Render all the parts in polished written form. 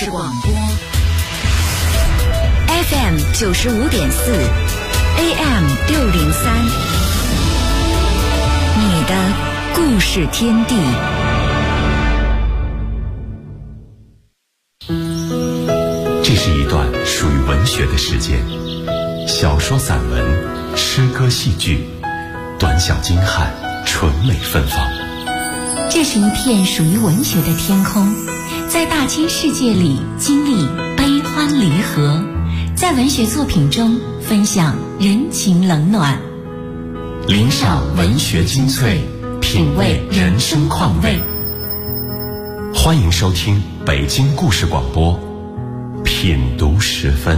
事广播 FM 95.4 AM 603，你的故事天地。 这是一段属于文学的时间，小说、散文、诗歌、戏剧，短小精悍，纯美芬芳。 这是一片属于文学的天空，在大千世界里经历悲欢离合，在文学作品中分享人情冷暖， 领赏文学精粹，品味人生况味。欢迎收听北京故事广播品读时分。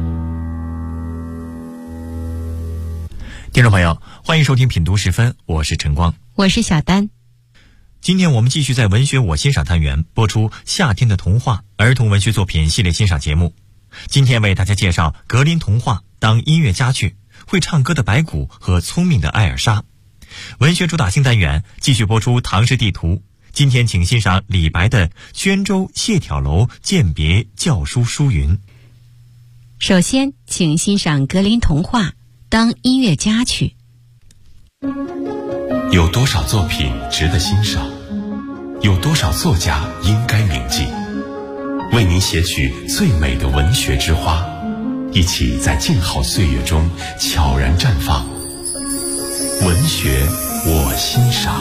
听众朋友，欢迎收听品读时分，我是陈光， 我是小丹。 今天我们继续在文学我欣赏单元播出夏天的童话儿童文学作品系列欣赏节目。今天为大家介绍格林童话《当音乐家去》，会唱歌的白骨和聪明的艾尔莎。文学主打新单元继续播出唐诗地图，今天请欣赏李白的《宣州谢眺楼饯别教书书云》。 首先请欣赏格林童话《当音乐家去》。 有多少作品值得欣赏，有多少作家应该铭记，为您写取最美的文学之花，一起在静好岁月中悄然绽放。文学我欣赏。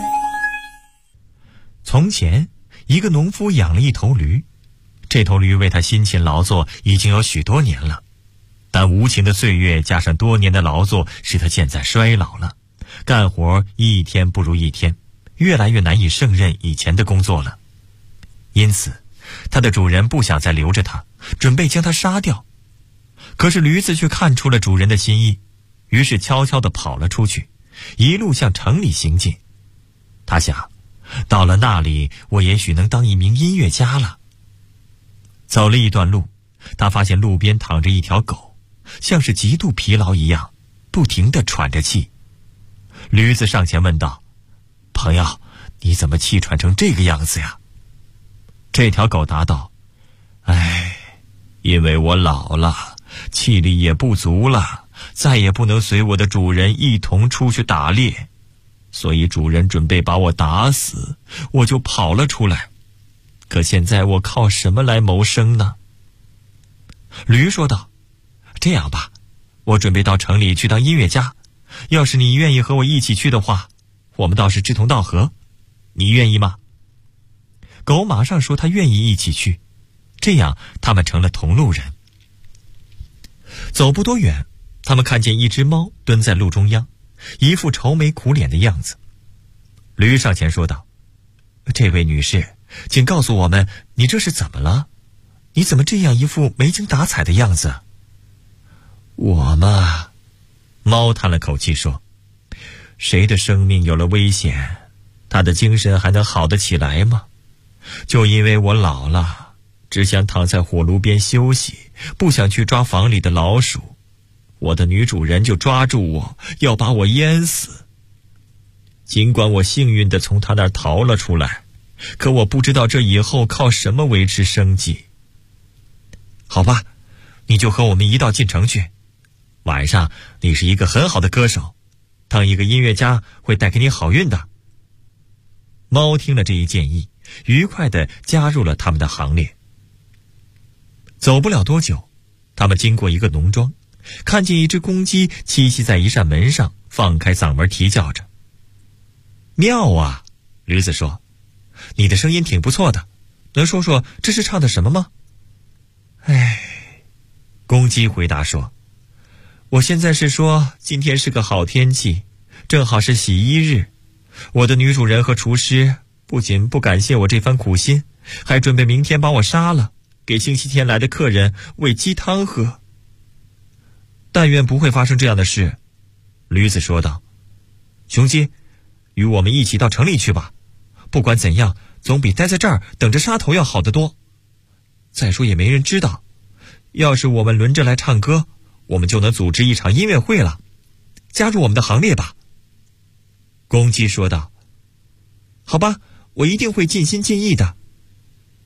从前，一个农夫养了一头驴，这头驴为他辛勤劳作已经有许多年了，但无情的岁月加上多年的劳作，使他现在衰老了，干活一天不如一天，越来越难以胜任以前的工作了。因此，他的主人不想再留着他，准备将他杀掉。可是驴子却看出了主人的心意，于是悄悄地跑了出去，一路向城里行进。他想，到了那里，我也许能当一名音乐家了。走了一段路，他发现路边躺着一条狗，像是极度疲劳一样，不停地喘着气。驴子上前问道：“朋友，你怎么气喘成这个样子呀？”这条狗答道：“哎，因为我老了，气力也不足了，再也不能随我的主人一同出去打猎，所以主人准备把我打死，我就跑了出来。可现在我靠什么来谋生呢？”驴说道：“这样吧，我准备到城里去当音乐家，要是你愿意和我一起去的话，我们倒是志同道合，你愿意吗？”狗马上说他愿意一起去，这样他们成了同路人。走不多远，他们看见一只猫蹲在路中央，一副愁眉苦脸的样子。驴上前说道：“这位女士，请告诉我们，你这是怎么了？你怎么这样一副没精打采的样子？”“我嘛，”猫叹了口气说，“谁的生命有了危险，他的精神还能好得起来吗？就因为我老了，只想躺在火炉边休息，不想去抓房里的老鼠，我的女主人就抓住我，要把我淹死。尽管我幸运地从他那儿逃了出来，可我不知道这以后靠什么维持生计。好吧，你就和我们一道进城去，晚上你是一个很好的歌手，当一个音乐家会带给你好运的。”猫听了这一建议，愉快地加入了他们的行列。走不了多久，他们经过一个农庄，看见一只公鸡栖息在一扇门上，放开嗓门啼叫着。“妙啊！”驴子说，“你的声音挺不错的，能说说这是唱的什么吗？”“哎，”公鸡回答说，“我现在是说今天是个好天气，正好是洗衣日，我的女主人和厨师不仅不感谢我这番苦心，还准备明天把我杀了，给星期天来的客人喂鸡汤喝。”“但愿不会发生这样的事。”驴子说道。“雄鸡，与我们一起到城里去吧，不管怎样，总比待在这儿等着杀头要好得多。再说也没人知道，要是我们轮着来唱歌，我们就能组织一场音乐会了，加入我们的行列吧。”公鸡说道。“好吧，我一定会尽心尽意的。”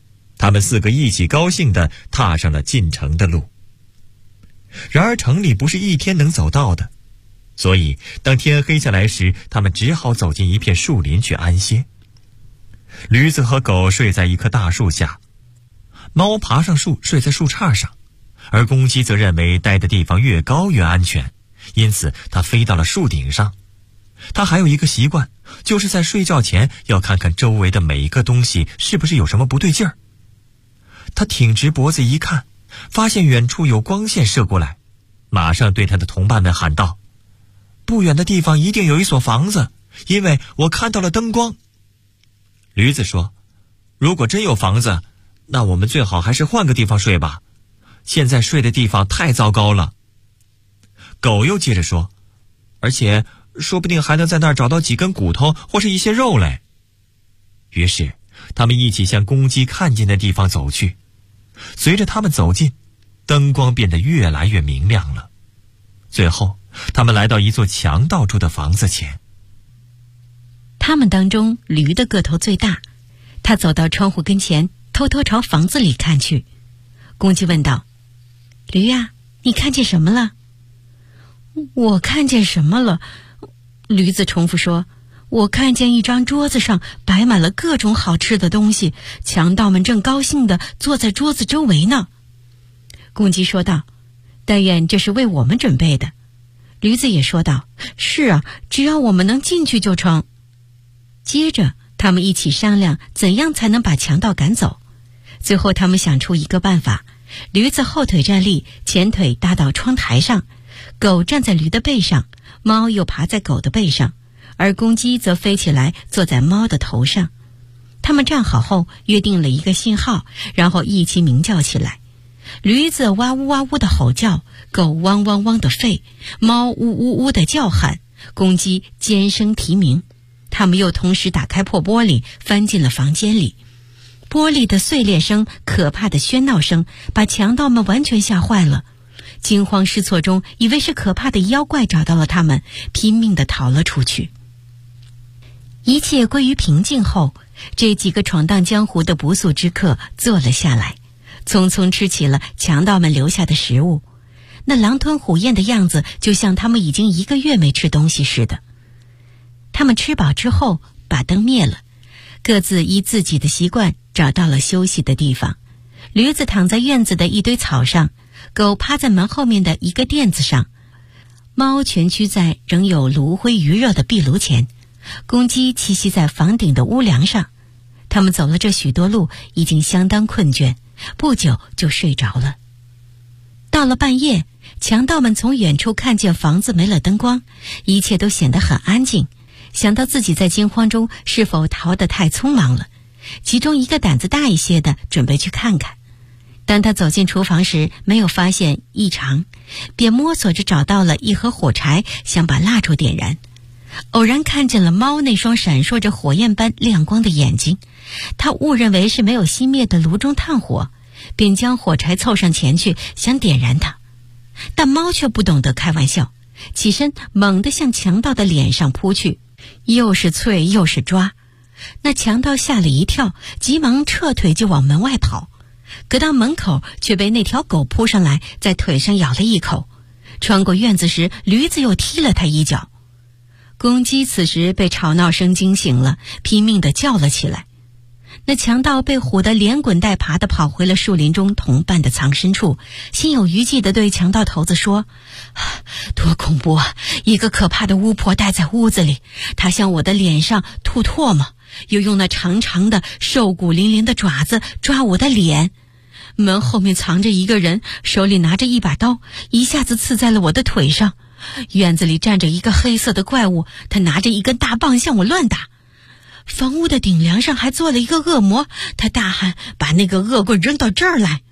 他们4个一起高兴地踏上了进城的路。然而城里不是一天能走到的，所以当天黑下来时，他们只好走进一片树林去安歇。驴子和狗睡在一棵大树下，猫爬上树睡在树杈上，而公鸡则认为待的地方越高越安全，因此它飞到了树顶上。它还有一个习惯，就是在睡觉前要看看周围的每一个东西是不是有什么不对劲儿。它挺直脖子一看，发现远处有光线射过来，马上对他的同伴们喊道：不远的地方一定有一所房子，因为我看到了灯光。驴子说：如果真有房子，那我们最好还是换个地方睡吧，现在睡的地方太糟糕了。狗又接着说：而且说不定还能在那儿找到几根骨头或是一些肉嘞。于是他们一起向公鸡看见的地方走去。随着他们走近，灯光变得越来越明亮了。最后他们来到一座强盗住的房子前。 他们当中驴的个头最大，他走到窗户跟前，偷偷朝房子里看去。公鸡问道：驴啊，你看见什么了？我看见什么了？驴子重复说：我看见一张桌子上摆满了各种好吃的东西，强盗们正高兴地坐在桌子周围呢。公鸡说道：但愿这是为我们准备的。驴子也说道：是啊，只要我们能进去就成。接着他们一起商量怎样才能把强盗赶走。最后他们想出一个办法，驴子后腿站立，前腿搭到窗台上，狗站在驴的背上，猫又爬在狗的背上，而公鸡则飞起来坐在猫的头上。他们站好后约定了一个信号，然后一起鸣叫起来。驴子哇呜哇呜的吼叫，狗汪汪汪的吠，猫呜呜呜的叫喊，公鸡尖声啼鸣。他们又同时打开破玻璃，翻进了房间里。玻璃的碎裂声，可怕的喧闹声，把强盗们完全吓坏了。惊慌失措中，以为是可怕的妖怪找到了他们，拼命地逃了出去。一切归于平静后，这几个闯荡江湖的不速之客坐了下来，匆匆吃起了强盗们留下的食物。那狼吞虎咽的样子，就像他们已经1个月没吃东西似的。他们吃饱之后，把灯灭了，各自依自己的习惯找到了休息的地方。驴子躺在院子的一堆草上，狗趴在门后面的一个垫子上，猫蜷曲在仍有炉灰余热的壁炉前，公鸡栖息在房顶的屋梁上。他们走了这许多路，已经相当困倦，不久就睡着了。到了半夜，强盗们从远处看见房子没了灯光，一切都显得很安静。想到自己在惊慌中是否逃得太匆忙了，其中一个胆子大一些的准备去看看。当他走进厨房时，没有发现异常，便摸索着找到了一盒火柴，想把蜡烛点燃。偶然看见了猫那双闪烁着火焰般亮光的眼睛，他误认为是没有熄灭的炉中炭火，便将火柴凑上前去想点燃它。但猫却不懂得开玩笑，起身猛地向强盗的脸上扑去，又是啐又是抓。那强盗吓了一跳，急忙撤腿就往门外跑，可到门口却被那条狗扑上来，在腿上咬了一口。穿过院子时，驴子又踢了他一脚。公鸡此时被吵闹声惊醒了，拼命地叫了起来。那强盗被唬得连滚带爬地跑回了树林中同伴的藏身处，心有余悸地对强盗头子说：多恐怖啊！一个可怕的巫婆待在屋子里，她向我的脸上吐唾沫，又用那长长的瘦骨嶙嶙的爪子抓我的脸。门后面藏着一个人，手里拿着一把刀，一下子刺在了我的腿上。院子里站着一个黑色的怪物，他拿着一根大棒向我乱打。房屋的顶梁上还坐了一个恶魔，他大喊：把那个恶棍扔到这儿来。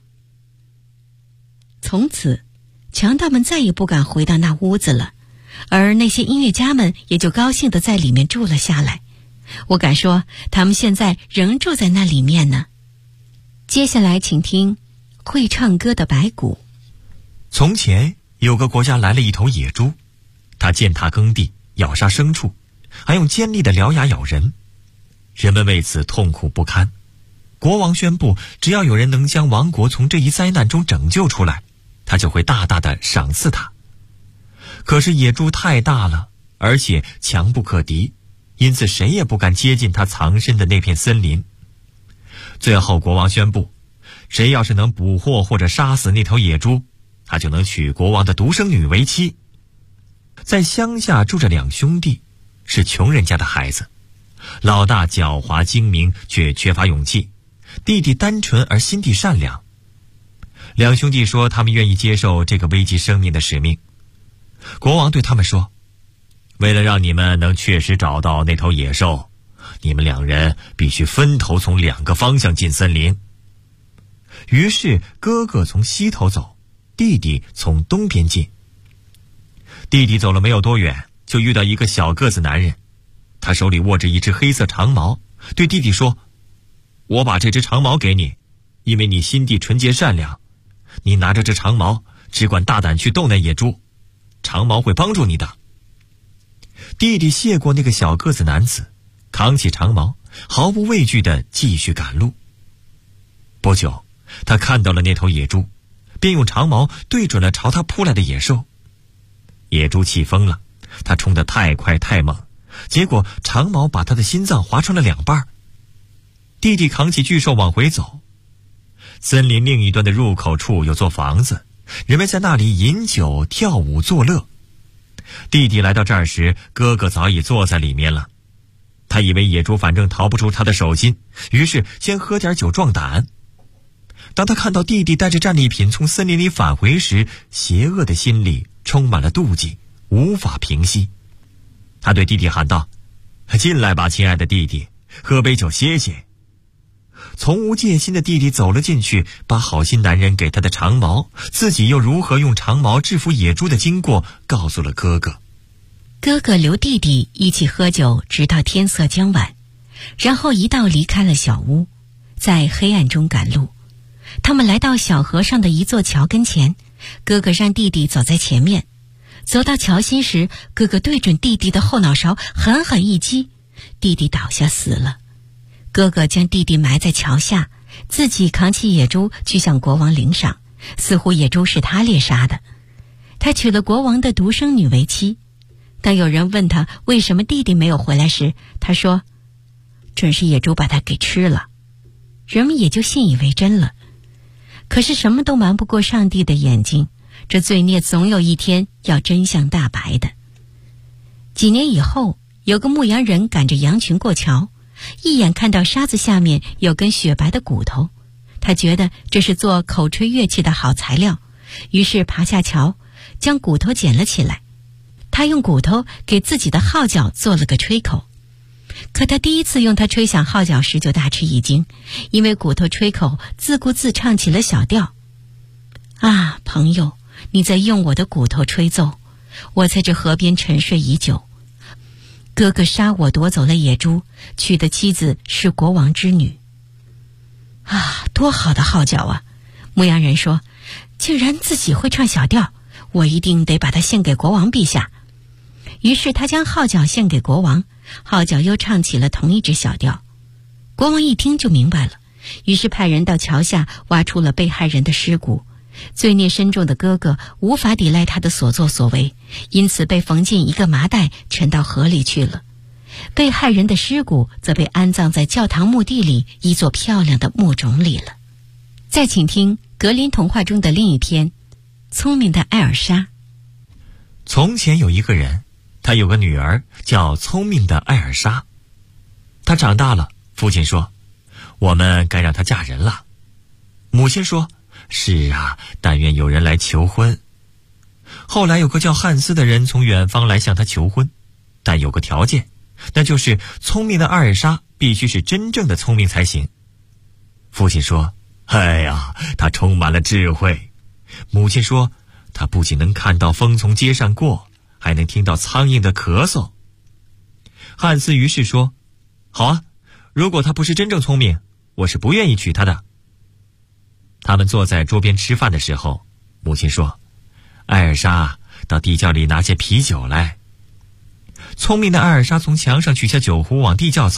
从此强盗们再也不敢回到那屋子了，而那些音乐家们也就高兴地在里面住了下来。我敢说他们现在仍住在那里面呢。接下来请听会唱歌的白骨。 从前有个国家来了一头野猪，它践踏耕地，咬杀牲畜，还用尖利的獠牙咬人，人们为此痛苦不堪。 国王宣布，只要有人能将王国从这一灾难中拯救出来，他就会大大的赏赐他。可是野猪太大了，而且强不可敌，因此谁也不敢接近他藏身的那片森林。最后国王宣布，谁要是能捕获或者杀死那头野猪，他就能娶国王的独生女为妻。在乡下住着2兄弟，是穷人家的孩子，老大狡猾精明，却缺乏勇气，弟弟单纯而心地善良。2兄弟说他们愿意接受这个危及生命的使命。国王对他们说，为了让你们能确实找到那头野兽，你们2人必须分头从2个方向进森林。于是哥哥从西头走，弟弟从东边进。弟弟走了没有多远，就遇到一个小个子男人，他手里握着一只黑色长矛，对弟弟说，我把这只长矛给你，因为你心地纯洁善良，你拿着这长矛，只管大胆去斗那野猪，长矛会帮助你的。弟弟谢过那个小个子男子，扛起长矛，毫不畏惧地继续赶路。不久，他看到了那头野猪，便用长矛对准了朝他扑来的野兽。野猪气疯了，他冲得太快太猛，结果长矛把他的心脏划成了2半。弟弟扛起巨兽往回走。森林另一端的入口处有座房子，人们在那里饮酒跳舞作乐。弟弟来到这儿时，哥哥早已坐在里面了。他以为野猪反正逃不出他的手心，于是先喝点酒壮胆。当他看到弟弟带着战利品从森林里返回时，邪恶的心里充满了妒忌，无法平息。他对弟弟喊道，进来吧，亲爱的弟弟，喝杯酒歇歇。从无戒心的弟弟走了进去，把好心男人给他的长矛，自己又如何用长矛制服野猪的经过告诉了哥哥。 哥哥留弟弟一起喝酒，直到天色将晚，然后一道离开了小屋，在黑暗中赶路。他们来到小河上的一座桥跟前，哥哥让弟弟走在前面。走到桥心时，哥哥对准弟弟的后脑勺狠狠一击，弟弟倒下死了。哥哥将弟弟埋在桥下，自己扛起野猪去向国王领赏，似乎野猪是他猎杀的。他娶了国王的独生女为妻。当有人问他为什么弟弟没有回来时，他说，准是野猪把他给吃了。人们也就信以为真了。可是什么都瞒不过上帝的眼睛，这罪孽总有一天要真相大白的。几年以后，有个牧羊人赶着羊群过桥，一眼看到沙子下面有根雪白的骨头，他觉得这是做口吹乐器的好材料，于是爬下桥，将骨头捡了起来。他用骨头给自己的号角做了个吹口。可他第一次用它吹响号角时就大吃一惊，因为骨头吹口自顾自唱起了小调。啊，朋友，你在用我的骨头吹奏，我在这河边沉睡已久。哥哥杀我夺走了野猪，娶的妻子是国王之女。啊，多好的号角啊！牧羊人说，竟然自己会唱小调，我一定得把它献给国王陛下。于是他将号角献给国王，号角又唱起了同一支小调。国王一听就明白了，于是派人到桥下挖出了被害人的尸骨。罪孽深重的哥哥无法抵赖他的所作所为，因此被缝进一个麻袋，沉到河里去了。被害人的尸骨则被安葬在教堂墓地里一座漂亮的墓冢里了。再请听格林童话中的另一篇《聪明的艾尔莎》。 从前有一个人，他有个女儿叫聪明的艾尔莎。她长大了，父亲说，我们该让她嫁人了。母亲说，是啊，但愿有人来求婚。后来有个叫汉斯的人从远方来向她求婚，但有个条件，那就是聪明的艾尔莎必须是真正的聪明才行。父亲说，哎呀，她充满了智慧。母亲说，她不仅能看到风从街上过，还能听到苍蝇的咳嗽。汉斯于是说，好啊，如果她不是真正聪明，我是不愿意娶她的。他们坐在桌边吃饭的时候，母亲说，艾尔莎，到地窖里拿些啤酒来。聪明的艾尔莎从墙上取下酒壶往地窖走，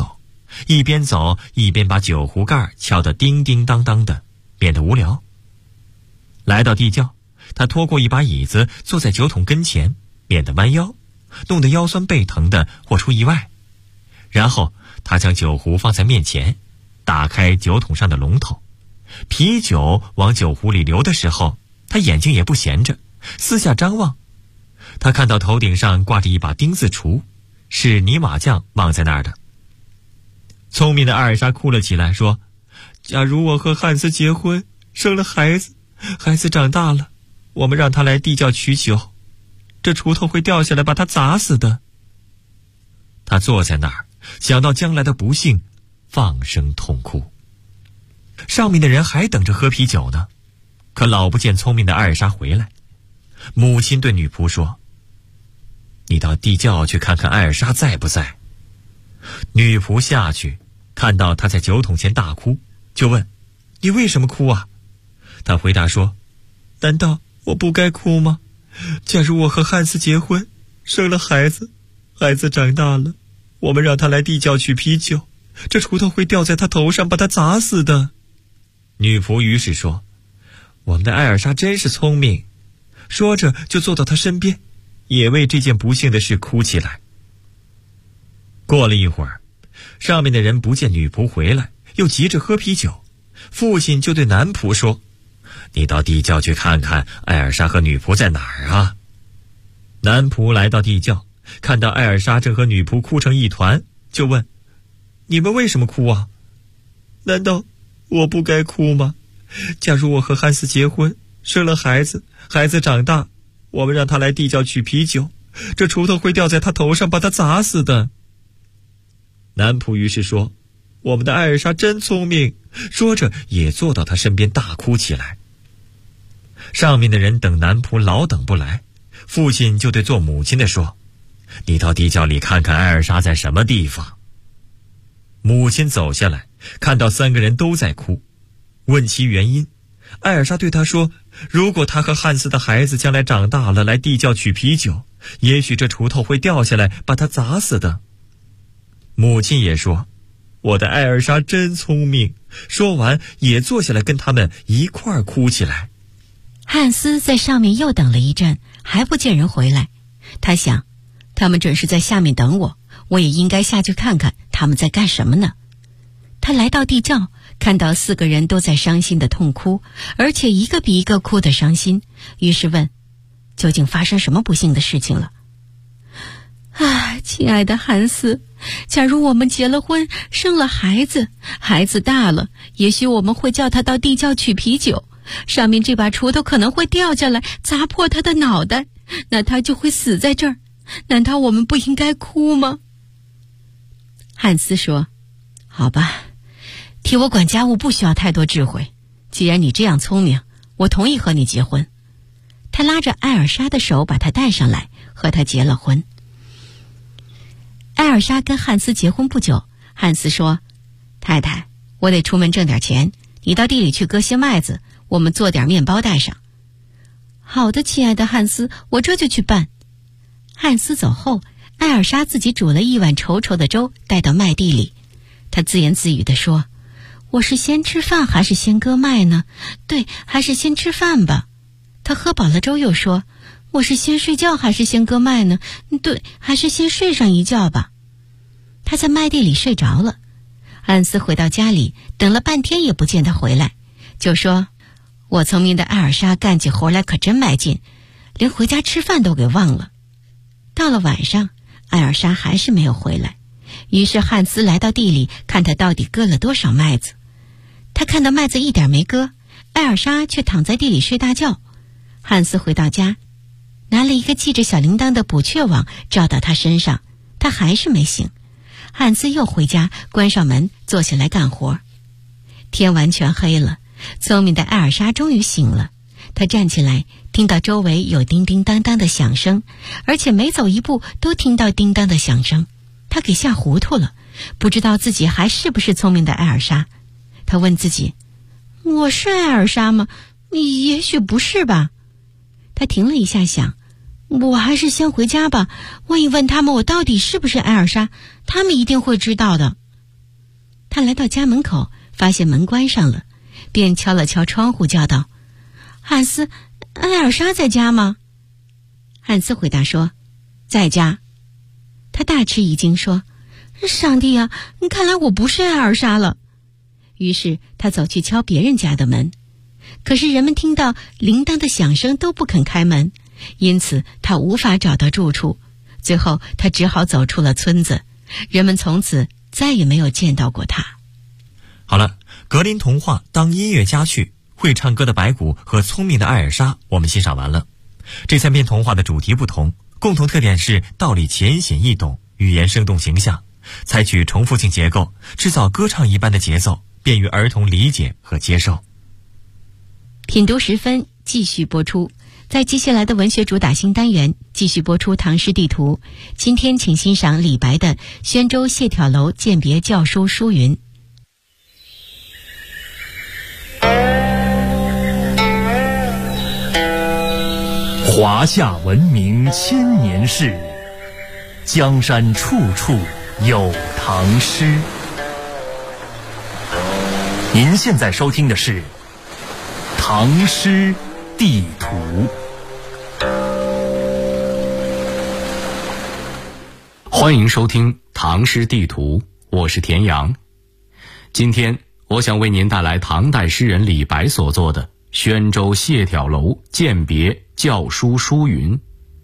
一边走一边把酒壶盖敲得叮叮当当的，免得无聊。来到地窖，他拖过一把椅子坐在酒桶跟前，免得弯腰，弄得腰酸背疼的或出意外。然后他将酒壶放在面前，打开酒桶上的龙头，啤酒往酒壶里流的时候，他眼睛也不闲着，四下张望。他看到头顶上挂着一把钉子锄，是泥瓦匠忘在那儿的。聪明的艾尔莎哭了起来，说：假如我和汉斯结婚，生了孩子，孩子长大了，我们让他来地窖取酒，这锄头会掉下来把他砸死的。他坐在那儿，想到将来的不幸，放声痛哭。上面的人还等着喝啤酒呢，可老不见聪明的艾尔莎回来。母亲对女仆说：你到地窖去看看艾尔莎在不在。女仆下去，看到她在酒桶前大哭，就问：你为什么哭啊？她回答说：难道我不该哭吗？假如我和汉斯结婚，生了孩子，孩子长大了，我们让他来地窖取啤酒，这锄头会掉在他头上把他砸死的。女仆于是说：我们的艾尔莎真是聪明。说着就坐到他身边，也为这件不幸的事哭起来。过了一会儿，上面的人不见女仆回来，又急着喝啤酒，父亲就对男仆说：你到地窖去看看艾尔莎和女仆在哪儿啊？男仆来到地窖，看到艾尔莎正和女仆哭成一团，就问：你们为什么哭啊？难道我不该哭吗？假如我和汉斯结婚，生了孩子，孩子长大，我们让他来地窖取啤酒，这锄头会掉在他头上把他砸死的。男仆于是说：我们的艾尔莎真聪明。说着也坐到他身边大哭起来。上面的人等男仆老等不来，父亲就对做母亲的说：你到地窖里看看艾尔莎在什么地方。母亲走下来，看到3个人都在哭，问其原因。艾尔莎对他说：如果他和汉斯的孩子将来长大了来地窖取啤酒，也许这锄头会掉下来把他砸死的。母亲也说：我的艾尔莎真聪明。说完也坐下来跟他们一块儿哭起来。 汉斯在上面又等了一阵，还不见人回来。他想，他们准是在下面等我，我也应该下去看看他们在干什么呢。他来到地窖，看到4个人都在伤心的痛哭，而且一个比一个哭得伤心，于是问：究竟发生什么不幸的事情了？啊，亲爱的汉斯，假如我们结了婚，生了孩子，孩子大了，也许我们会叫他到地窖取啤酒，上面这把锄头可能会掉下来砸破他的脑袋，那他就会死在这儿。难道我们不应该哭吗？汉斯说：好吧，替我管家务不需要太多智慧，既然你这样聪明，我同意和你结婚。他拉着艾尔莎的手把她带上来，和她结了婚。艾尔莎跟汉斯结婚不久，汉斯说：太太，我得出门挣点钱，你到地里去割些麦子，我们做点面包带上。好的，亲爱的汉斯，我这就去办。汉斯走后，艾尔莎自己煮了一碗稠稠的粥带到麦地里。她自言自语地说：我是先吃饭还是先割麦呢？对，还是先吃饭吧。她喝饱了粥又说：我是先睡觉还是先割麦呢？对，还是先睡上一觉吧。她在麦地里睡着了。汉斯回到家里，等了半天也不见他回来，就说：我聪明的艾尔莎干起活来可真卖劲，连回家吃饭都给忘了。到了晚上，艾尔莎还是没有回来，于是汉斯来到地里看他到底割了多少麦子。他看到麦子一点没割，艾尔莎却躺在地里睡大觉。汉斯回到家，拿了一个系着小铃铛的捕雀网罩到他身上，他还是没醒。汉斯又回家，关上门，坐下来干活。天完全黑了，聪明的艾尔莎终于醒了。她站起来，听到周围有叮叮当当的响声，而且每走一步都听到叮当的响声。她给吓糊涂了，不知道自己还是不是聪明的艾尔莎。她问自己：我是艾尔莎吗？也许不是吧。她停了一下，想：我还是先回家吧，万一问他们我到底是不是艾尔莎，他们一定会知道的。 他来到家门口，发现门关上了，便敲了敲窗户，叫道：“汉斯，艾尔莎在家吗？”汉斯回答说：“在家。”他大吃一惊，说：“上帝啊，看来我不是艾尔莎了。”于是他走去敲别人家的门，可是人们听到铃铛的响声都不肯开门，因此他无法找到住处。最后他只好走出了村子，人们从此再也没有见到过他。 好了，格林童话《当音乐家去》，会唱歌的白骨和聪明的艾尔莎我们欣赏完了。这3篇童话的主题不同，共同特点是道理浅显易懂，语言生动形象，采取重复性结构，制造歌唱一般的节奏，便于儿童理解和接受。 品读10分继续播出，在接下来的文学主打新单元继续播出唐诗地图。今天请欣赏李白的《宣州谢眺楼饯别教书书云》。 华夏文明千年事，江山处处有唐诗。您现在收听的是《唐诗地图》。欢迎收听《唐诗地图》，我是田阳。今天我想为您带来唐代诗人李白所作的《宣州谢眺楼饯别教书书云》。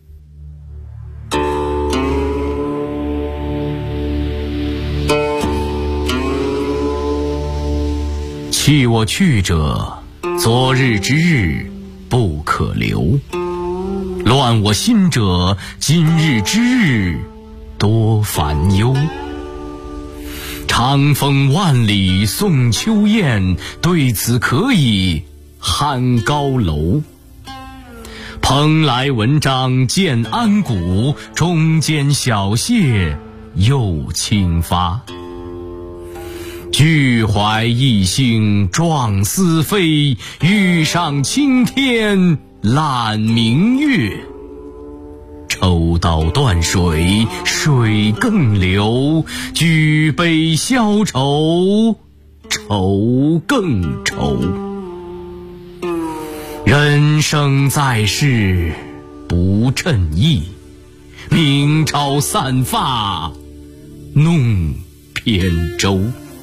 弃我去者，昨日之日不可留；乱我心者，今日之日多烦忧。长风万里送秋雁，对此可以酣高楼。蓬莱文章建安骨，中间小谢又清发。俱怀逸兴壮思飞，欲上青天揽明月。抽刀断水，水更流；举杯消愁，愁更愁。人生在世不称意，明朝散发弄扁舟。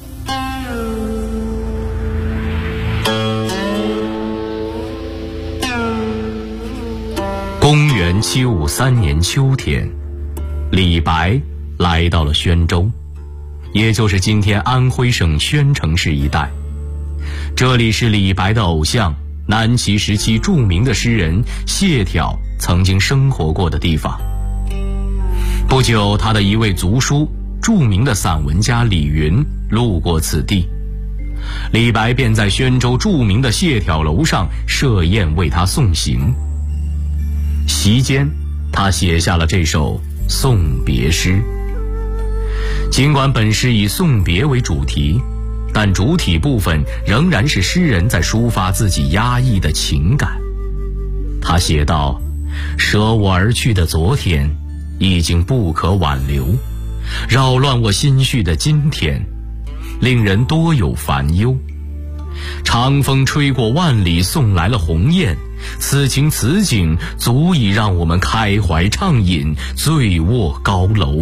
公元753年秋天，李白来到了宣州，也就是今天安徽省宣城市一带。这里是李白的偶像，南齐时期著名的诗人谢眺曾经生活过的地方。不久，他的一位族叔，著名的散文家李云路过此地，李白便在宣州著名的谢眺楼上设宴为他送行。席间，他写下了这首送别诗。尽管本诗以送别为主题，但主体部分仍然是诗人在抒发自己压抑的情感。他写道：舍我而去的昨天已经不可挽留，扰乱我心绪的今天令人多有烦忧。长风吹过万里，送来了鸿雁，此情此景足以让我们开怀畅饮，醉卧高楼。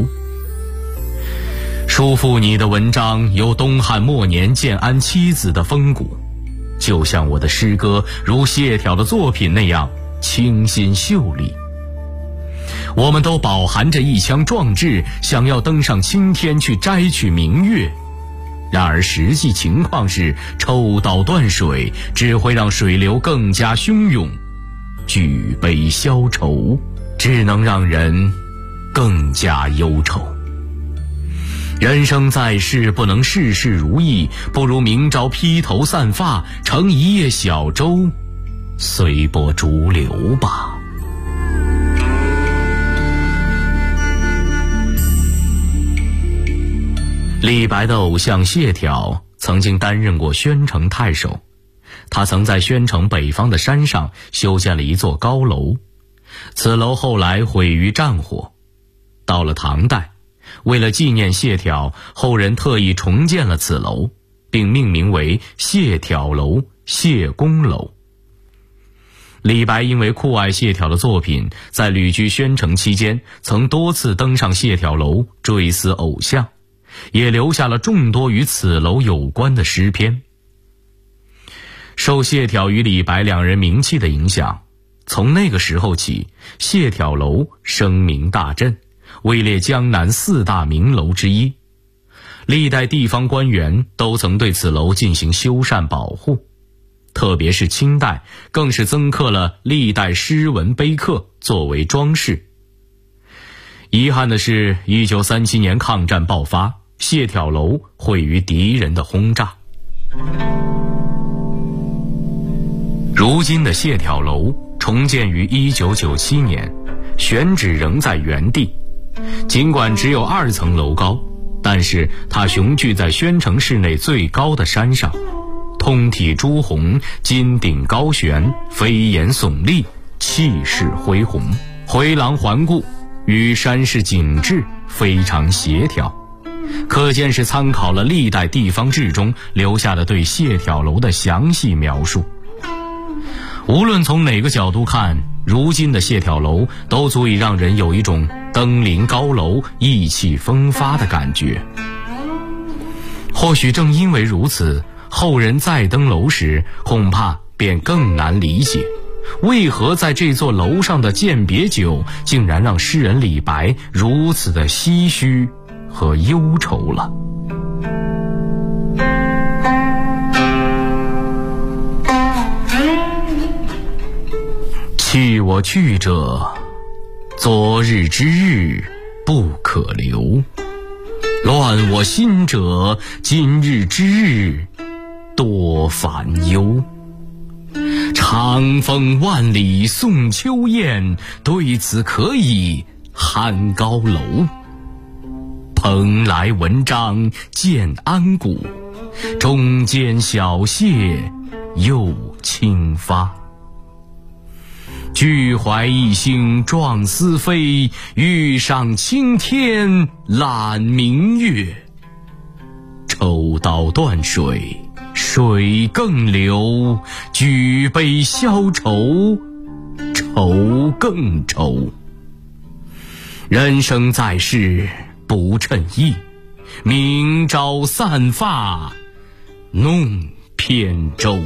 叔父你的文章有东汉末年建安妻子的风骨，就像我的诗歌如谢眺的作品那样清新秀丽。我们都饱含着一腔壮志，想要登上青天去摘取明月，然而实际情况是，抽刀断水只会让水流更加汹涌，举杯消愁只能让人更加忧愁。人生在世，不能事事如意，不如明朝披头散发，乘一叶小舟，随波逐流吧。李白的偶像谢眺曾经担任过宣城太守，他曾在宣城北方的山上修建了一座高楼，此楼后来毁于战火。到了唐代， 为了纪念谢朓，后人特意重建了此楼，并命名为谢朓楼、谢公楼。李白因为酷爱谢朓的作品，在旅居宣城期间曾多次登上谢朓楼追思偶像，也留下了众多与此楼有关的诗篇。受谢朓与李白两人名气的影响，从那个时候起，谢朓楼声名大振，位列江南4大名楼之一。历代地方官员都曾对此楼进行修缮保护，特别是清代更是增刻了历代诗文碑刻作为装饰。遗憾的是，1937年抗战爆发，谢朓楼毁于敌人的轰炸。如今的谢朓楼重建于1997年，选址仍在原地。尽管只有2层楼高，但是它雄踞在宣城市内最高的山上，通体朱红，金顶高悬，飞檐耸立，气势恢宏，回廊环顾，与山势景致非常协调，可见是参考了历代地方志中留下的对谢朓楼的详细描述。无论从哪个角度看，如今的谢朓楼都足以让人有一种登临高楼意气风发的感觉。或许正因为如此，后人再登楼时恐怕便更难理解，为何在这座楼上的饯别酒竟然让诗人李白如此的唏嘘和忧愁了。去我去者，昨日之日不可留；乱我心者，今日之日多烦忧。长风万里送秋雁，对此可以酣高楼。蓬莱文章建安骨，中间小谢又清发。俱怀逸兴壮思飞，欲上青天揽明月。抽刀断水，水更流；举杯消愁，愁更愁。人生在世不称意，明朝散发弄扁舟。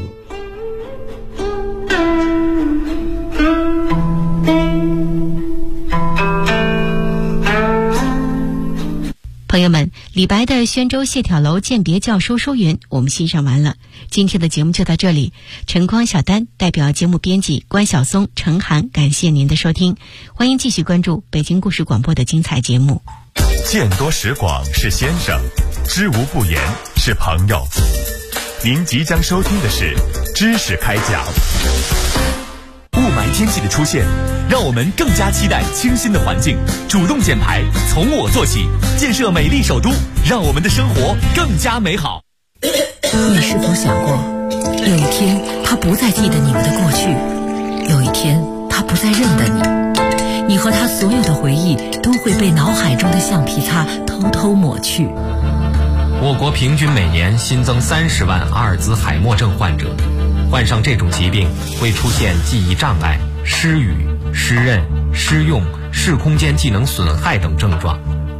朋友们，李白的宣州谢朓楼饯别教收收云我们欣赏完了，今天的节目就到这里。晨光小丹代表节目编辑关晓松、程涵，感谢您的收听，欢迎继续关注北京故事广播的精彩节目。 见多识广是先生，知无不言是朋友。您即将收听的是知识开讲。雾霾天气的出现，让我们更加期待清新的环境，主动减排，从我做起，建设美丽首都，让我们的生活更加美好。 你是否想过，有一天他不再记得你们的过去，有一天他不再认得你，你和他所有的回忆都会被脑海中的橡皮擦偷偷抹去。 我国平均每年新增30万阿尔兹海默症患者，患上这种疾病会出现记忆障碍、失语、失认、失用、视空间技能损害等症状。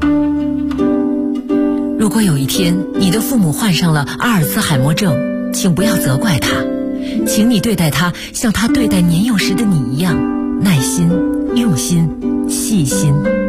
如果有一天你的父母患上了阿尔兹海默症，请不要责怪他，请你对待他像他对待年幼时的你一样，耐心、用心、细心。